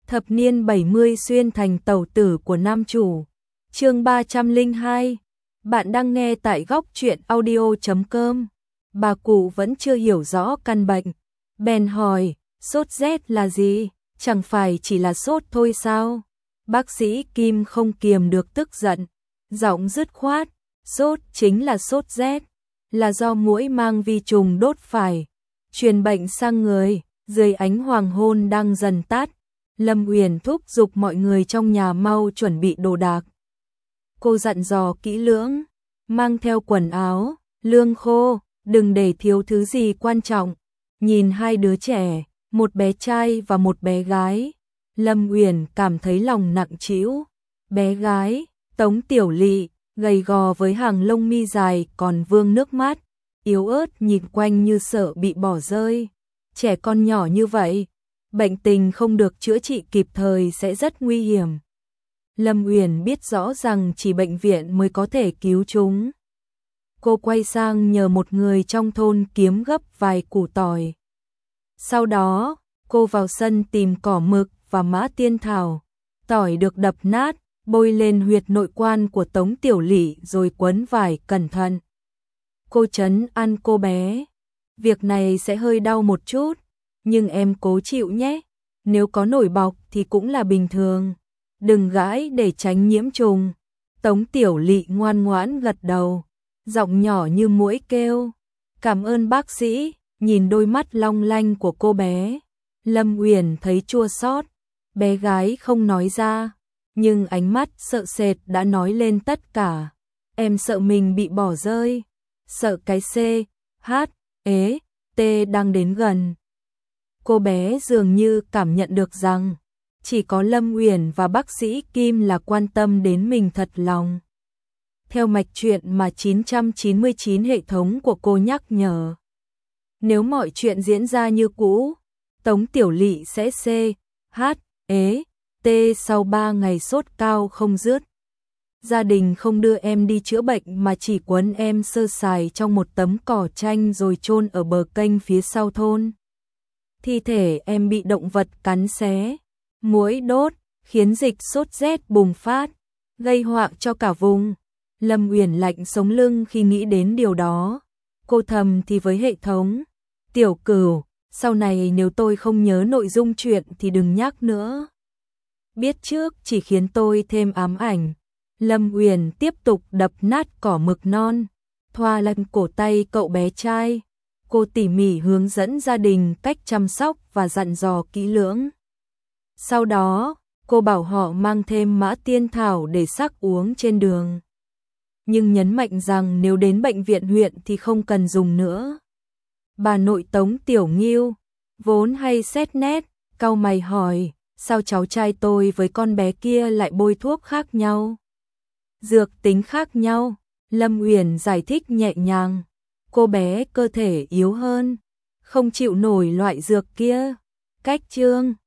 Thập niên 70 xuyên thành tẩu tử của nam chủ. Chương 302. Bạn đang nghe tại góc truyện audio.com. Bà cụ vẫn chưa hiểu rõ căn bệnh, bèn hỏi, sốt rét là gì? Chẳng phải chỉ là sốt thôi sao? Bác sĩ Kim không kiềm được tức giận, giọng dứt khoát, sốt chính là sốt rét, là do muỗi mang vi trùng đốt phải, truyền bệnh sang người. Dưới ánh hoàng hôn đang dần tắt, Lâm Uyển thúc giục mọi người trong nhà mau chuẩn bị đồ đạc. Cô dặn dò kỹ lưỡng, mang theo quần áo, lương khô, đừng để thiếu thứ gì quan trọng. Nhìn hai đứa trẻ, một bé trai và một bé gái, Lâm Uyển cảm thấy lòng nặng trĩu. Bé gái, Tống Tiểu Lị, gầy gò với hàng lông mi dài còn vương nước mắt, yếu ớt nhìn quanh như sợ bị bỏ rơi. Trẻ con nhỏ như vậy, bệnh tình không được chữa trị kịp thời sẽ rất nguy hiểm. Lâm Uyển biết rõ rằng chỉ bệnh viện mới có thể cứu chúng. Cô quay sang nhờ một người trong thôn kiếm gấp vài củ tỏi. Sau đó, cô vào sân tìm cỏ mực và mã tiên thảo. Tỏi được đập nát, bôi lên huyệt nội quan của Tống Tiểu Lị rồi quấn vải cẩn thận. Cô trấn an cô bé, việc này sẽ hơi đau một chút, nhưng em cố chịu nhé, nếu có nổi bọc thì cũng là bình thường, đừng gãi để tránh nhiễm trùng. Tống Tiểu Lị ngoan ngoãn gật đầu, giọng nhỏ như muỗi kêu, cảm ơn bác sĩ. Nhìn đôi mắt long lanh của cô bé, Lâm Uyển thấy chua xót. Bé gái không nói ra, nhưng ánh mắt sợ sệt đã nói lên tất cả. Em sợ mình bị bỏ rơi, sợ cái C, H, ế, T đang đến gần. Cô bé dường như cảm nhận được rằng chỉ có Lâm Uyển và bác sĩ Kim là quan tâm đến mình thật lòng. Theo mạch truyện mà 999 hệ thống của cô nhắc nhở, nếu mọi chuyện diễn ra như cũ, Tống Tiểu Lị sẽ C, H, ế, T sau 3 ngày sốt cao không dứt. Gia đình không đưa em đi chữa bệnh mà chỉ quấn em sơ sài trong một tấm cỏ tranh rồi chôn ở bờ kênh phía sau thôn. Thi thể em bị động vật cắn xé, muỗi đốt, khiến dịch sốt rét bùng phát, gây họa cho cả vùng. Lâm Uyển lạnh sống lưng khi nghĩ đến điều đó. Cô thầm thì với hệ thống, Tiểu Cửu, sau này nếu tôi không nhớ nội dung chuyện thì đừng nhắc nữa. Biết trước chỉ khiến tôi thêm ám ảnh. Lâm Uyển tiếp tục đập nát cỏ mực non, thoa lên cổ tay cậu bé trai. Cô tỉ mỉ hướng dẫn gia đình cách chăm sóc và dặn dò kỹ lưỡng. Sau đó, cô bảo họ mang thêm mã tiên thảo để sắc uống trên đường. Nhưng nhấn mạnh rằng nếu đến bệnh viện huyện thì không cần dùng nữa. Bà nội Tống Tiểu Nghiêu, vốn hay xét nét, cau mày hỏi, sao cháu trai tôi với con bé kia lại bôi thuốc khác nhau? Dược tính khác nhau, Lâm Uyển giải thích nhẹ nhàng. Cô bé cơ thể yếu hơn, không chịu nổi loại dược kia. Cách chương